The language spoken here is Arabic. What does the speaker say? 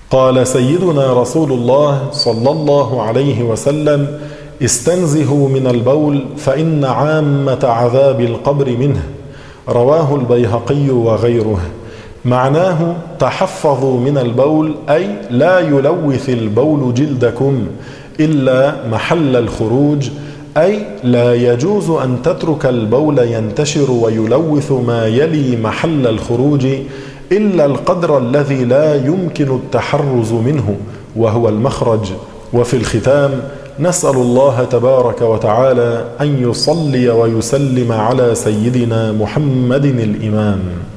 قال سيدنا رسول الله صلى الله عليه وسلم: استنزهوا من البول فإن عامة عذاب القبر منه. رواه البيهقي وغيره. معناه: تحفظوا من البول، أي لا يلوث البول جلدكم إلا محل الخروج، أي لا يجوز أن تترك البول ينتشر ويلوث ما يلي محل الخروج إلا القدر الذي لا يمكن التحرز منه، وهو المخرج. وفي الختام نسأل الله تبارك وتعالى أن يصلي ويسلم على سيدنا محمد الإمام.